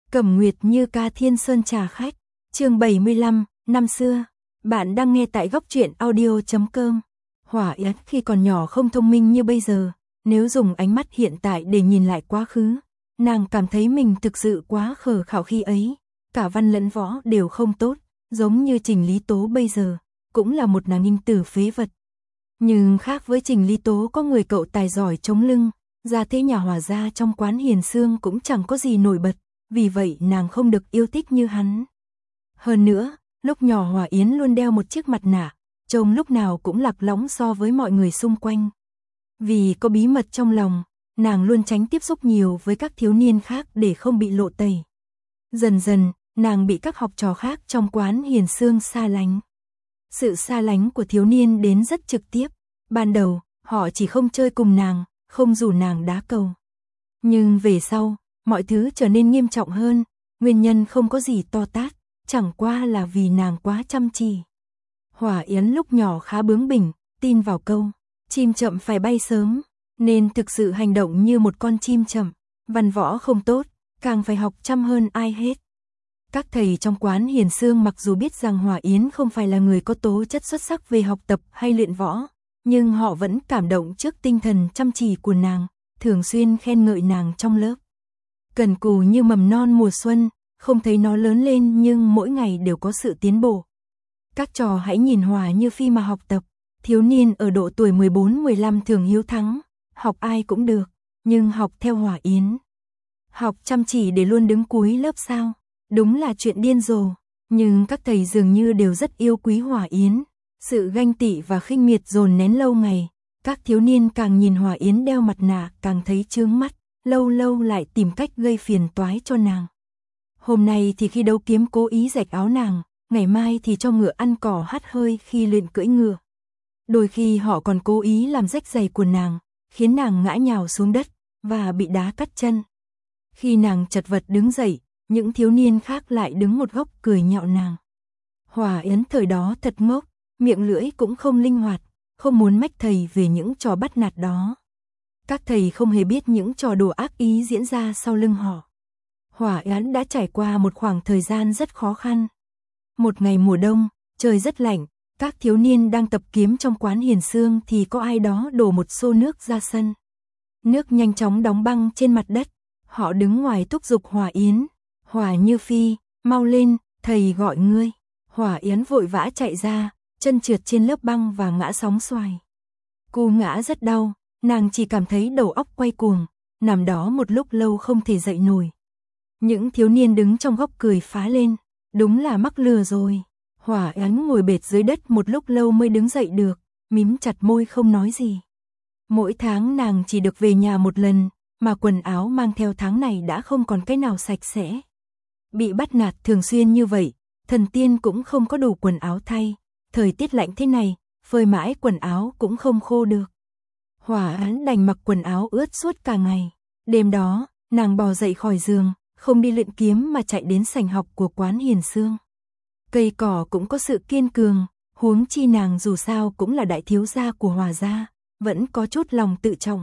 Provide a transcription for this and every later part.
Cẩm Nguyệt Như ca Thiên Sơn trà khách, chương 75, năm xưa. Bạn đang nghe tại góc truyện audio.com. Hỏa Yến khi còn nhỏ không thông minh như bây giờ, nếu dùng ánh mắt hiện tại để nhìn lại quá khứ, nàng cảm thấy mình thực sự quá khờ khảo khi ấy, cả văn lẫn võ đều không tốt, giống như Trình Lý Tố bây giờ, cũng là một nàng ninh tử phế vật. Nhưng khác với Trình Lý Tố có người cậu tài giỏi chống lưng, gia thế nhà Hòa gia trong quán Hiền Sương cũng chẳng có gì nổi bật, vì vậy nàng không được yêu thích như hắn. Hơn nữa, lúc nhỏ Hòa Yến luôn đeo một chiếc mặt nạ, trông lúc nào cũng lạc lõng so với mọi người xung quanh. Vì có bí mật trong lòng, nàng luôn tránh tiếp xúc nhiều với các thiếu niên khác để không bị lộ tẩy. Dần dần, nàng bị các học trò khác trong quán Hiền Sương xa lánh. Sự xa lánh của thiếu niên đến rất trực tiếp. Ban đầu, họ chỉ không chơi cùng nàng, không rủ nàng đá cầu. Nhưng về sau, mọi thứ trở nên nghiêm trọng hơn, nguyên nhân không có gì to tát, chẳng qua là vì nàng quá chăm chỉ. Hỏa Yến lúc nhỏ khá bướng bỉnh, tin vào câu, chim chậm phải bay sớm, nên thực sự hành động như một con chim chậm, văn võ không tốt, càng phải học chăm hơn ai hết. Các thầy trong quán Hiền Sương mặc dù biết rằng Hỏa Yến không phải là người có tố chất xuất sắc về học tập hay luyện võ, nhưng họ vẫn cảm động trước tinh thần chăm chỉ của nàng, thường xuyên khen ngợi nàng trong lớp. Cần cù như mầm non mùa xuân, không thấy nó lớn lên nhưng mỗi ngày đều có sự tiến bộ. Các trò hãy nhìn Hòa Như Phi mà học tập, thiếu niên ở độ tuổi 14-15 thường hiếu thắng, học ai cũng được, nhưng học theo Hỏa Yến. Học chăm chỉ để luôn đứng cuối lớp sao, đúng là chuyện điên rồ, nhưng các thầy dường như đều rất yêu quý Hỏa Yến. Sự ganh tị và khinh miệt dồn nén lâu ngày, các thiếu niên càng nhìn Hỏa Yến đeo mặt nạ càng thấy chướng mắt, lâu lâu lại tìm cách gây phiền toái cho nàng. Hôm nay thì khi đấu kiếm cố ý rạch áo nàng, ngày mai thì cho ngựa ăn cỏ hắt hơi khi luyện cưỡi ngựa. Đôi khi họ còn cố ý làm rách giày của nàng, khiến nàng ngã nhào xuống đất và bị đá cắt chân. Khi nàng chật vật đứng dậy, những thiếu niên khác lại đứng một góc cười nhạo nàng. Hỏa Yến thời đó thật ngốc, miệng lưỡi cũng không linh hoạt, không muốn mách thầy về những trò bắt nạt đó. Các thầy không hề biết những trò đùa ác ý diễn ra sau lưng họ. Hỏa Yến đã trải qua một khoảng thời gian rất khó khăn. Một ngày mùa đông, trời rất lạnh, các thiếu niên đang tập kiếm trong quán Hiền Sương thì có ai đó đổ một xô nước ra sân. Nước nhanh chóng đóng băng trên mặt đất, họ đứng ngoài thúc giục Hỏa Yến. Hòa Như Phi, mau lên, thầy gọi ngươi. Hỏa Yến vội vã chạy ra, chân trượt trên lớp băng và ngã sóng xoài. Cú ngã rất đau, nàng chỉ cảm thấy đầu óc quay cuồng, nằm đó một lúc lâu không thể dậy nổi. Những thiếu niên đứng trong góc cười phá lên, đúng là mắc lừa rồi. Hỏa Yến ngồi bệt dưới đất một lúc lâu mới đứng dậy được, mím chặt môi không nói gì. Mỗi tháng nàng chỉ được về nhà một lần, mà quần áo mang theo tháng này đã không còn cái nào sạch sẽ. Bị bắt nạt thường xuyên như vậy, thần tiên cũng không có đủ quần áo thay, thời tiết lạnh thế này, phơi mãi quần áo cũng không khô được. Hỏa Yến đành mặc quần áo ướt suốt cả ngày. Đêm đó, nàng bò dậy khỏi giường, không đi luyện kiếm mà chạy đến sảnh học của quán Hiền Sương. Cây cỏ cũng có sự kiên cường, huống chi nàng dù sao cũng là đại thiếu gia của Hòa gia, vẫn có chút lòng tự trọng.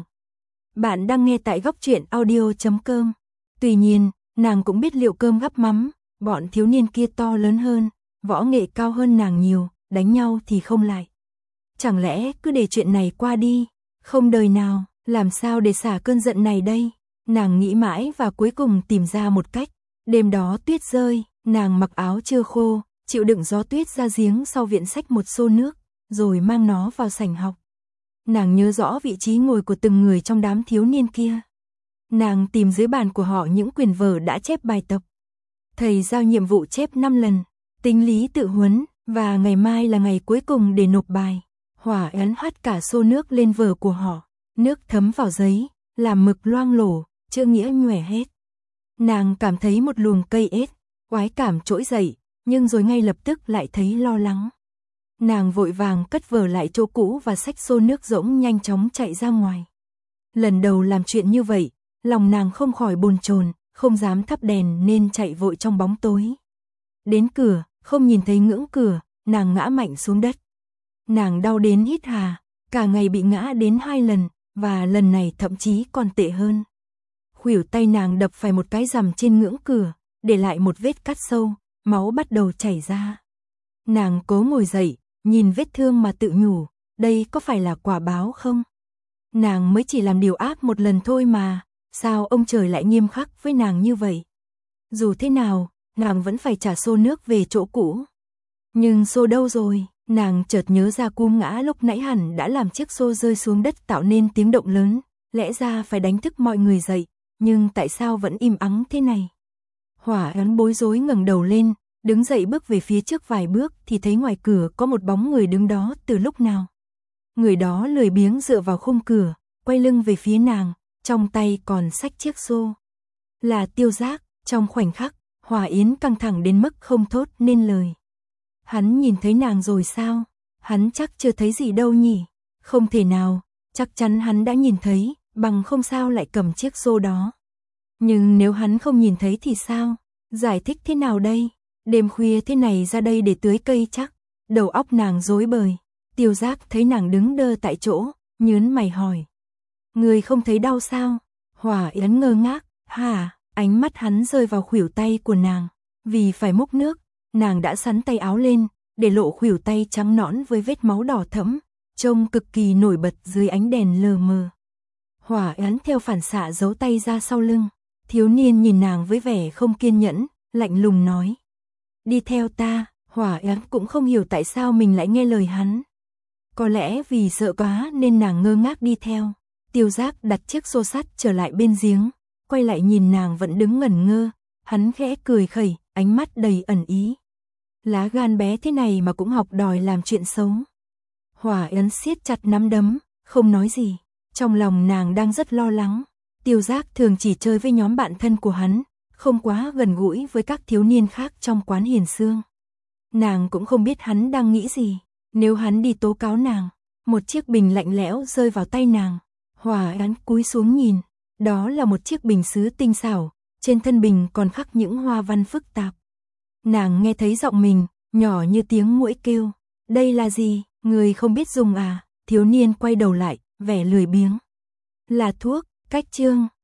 Bạn đang nghe tại góc truyện audio.com. Tuy nhiên, nàng cũng biết liệu cơm gắp mắm, bọn thiếu niên kia to lớn hơn, võ nghệ cao hơn nàng nhiều, đánh nhau thì không lại. Chẳng lẽ cứ để chuyện này qua đi, không đời nào, làm sao để xả cơn giận này đây? Nàng nghĩ mãi và cuối cùng tìm ra một cách. Đêm đó tuyết rơi, nàng mặc áo chưa khô, chịu đựng gió tuyết ra giếng sau viện xách một xô nước, rồi mang nó vào sảnh học. Nàng nhớ rõ vị trí ngồi của từng người trong đám thiếu niên kia. Nàng tìm dưới bàn của họ những quyển vở đã chép bài tập. Thầy giao nhiệm vụ chép 5 lần, tính lý tự huấn, và ngày mai là ngày cuối cùng để nộp bài. Hỏa Yến hắt cả xô nước lên vở của họ, nước thấm vào giấy, làm mực loang lổ, chữ nghĩa nhòe hết. Nàng cảm thấy một luồng cây ết, oái cảm trỗi dậy, nhưng rồi ngay lập tức lại thấy lo lắng. Nàng vội vàng cất vở lại chỗ cũ và xách xô nước rỗng nhanh chóng chạy ra ngoài. Lần đầu làm chuyện như vậy, lòng nàng không khỏi bồn chồn, không dám thắp đèn nên chạy vội trong bóng tối. Đến cửa, không nhìn thấy ngưỡng cửa, nàng ngã mạnh xuống đất. Nàng đau đến hít hà, cả ngày bị ngã đến 2 lần, và lần này thậm chí còn tệ hơn. Khuỷu tay nàng đập phải một cái rằm trên ngưỡng cửa, để lại một vết cắt sâu, máu bắt đầu chảy ra. Nàng cố ngồi dậy, nhìn vết thương mà tự nhủ, đây có phải là quả báo không? Nàng mới chỉ làm điều ác một lần thôi mà, sao ông trời lại nghiêm khắc với nàng như vậy? Dù thế nào, nàng vẫn phải trả xô nước về chỗ cũ. Nhưng xô đâu rồi? Nàng chợt nhớ ra cú ngã lúc nãy hẳn đã làm chiếc xô rơi xuống đất tạo nên tiếng động lớn, lẽ ra phải đánh thức mọi người dậy, nhưng tại sao vẫn im ắng thế này? Hỏa Ấn bối rối ngẩng đầu lên, đứng dậy bước về phía trước vài bước thì thấy ngoài cửa có một bóng người đứng đó từ lúc nào. Người đó lười biếng dựa vào khung cửa, quay lưng về phía nàng, trong tay còn xách chiếc xô. Là Tiêu Giác. Trong khoảnh khắc, Hỏa Yến căng thẳng đến mức không thốt nên lời. Hắn nhìn thấy nàng rồi sao? Hắn chắc chưa thấy gì đâu nhỉ? Không thể nào, chắc chắn hắn đã nhìn thấy, bằng không sao lại cầm chiếc xô đó. Nhưng nếu hắn không nhìn thấy thì sao? Giải thích thế nào đây? Đêm khuya thế này ra đây để tưới cây chắc? Đầu óc nàng rối bời. Tiêu Giác thấy nàng đứng đơ tại chỗ, nhớn mày hỏi. Người không thấy đau sao? Hỏa Yến ngơ ngác, hả? Ánh mắt hắn rơi vào khuỷu tay của nàng. Vì phải múc nước, nàng đã xắn tay áo lên, để lộ khuỷu tay trắng nõn với vết máu đỏ thẫm, trông cực kỳ nổi bật dưới ánh đèn lờ mờ. Hỏa Yến theo phản xạ giấu tay ra sau lưng. Thiếu niên nhìn nàng với vẻ không kiên nhẫn, lạnh lùng nói. Đi theo ta. Hỏa Yến cũng không hiểu tại sao mình lại nghe lời hắn. Có lẽ vì sợ quá nên nàng ngơ ngác đi theo. Tiêu Giác đặt chiếc xô sắt trở lại bên giếng, quay lại nhìn nàng vẫn đứng ngẩn ngơ, hắn khẽ cười khẩy, ánh mắt đầy ẩn ý. Lá gan bé thế này mà cũng học đòi làm chuyện xấu. Hỏa Yến siết chặt nắm đấm, không nói gì, trong lòng nàng đang rất lo lắng. Tiêu Giác thường chỉ chơi với nhóm bạn thân của hắn, không quá gần gũi với các thiếu niên khác trong quán Hiền Sương. Nàng cũng không biết hắn đang nghĩ gì, nếu hắn đi tố cáo nàng. Một chiếc bình lạnh lẽo rơi vào tay nàng. Hỏa Yến cúi xuống nhìn, đó là một chiếc bình sứ tinh xảo, trên thân bình còn khắc những hoa văn phức tạp. Nàng nghe thấy giọng mình, nhỏ như tiếng muỗi kêu. Đây là gì, người không biết dùng à? Thiếu niên quay đầu lại, vẻ lười biếng. Là thuốc, cách chương.